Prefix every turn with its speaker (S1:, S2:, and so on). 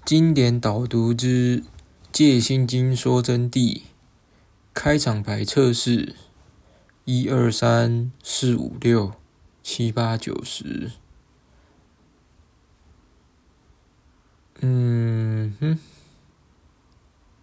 S1: 经典导读之戒心经说真谛，开场白测试，1、2、3、4、5、6、7、8、9、10。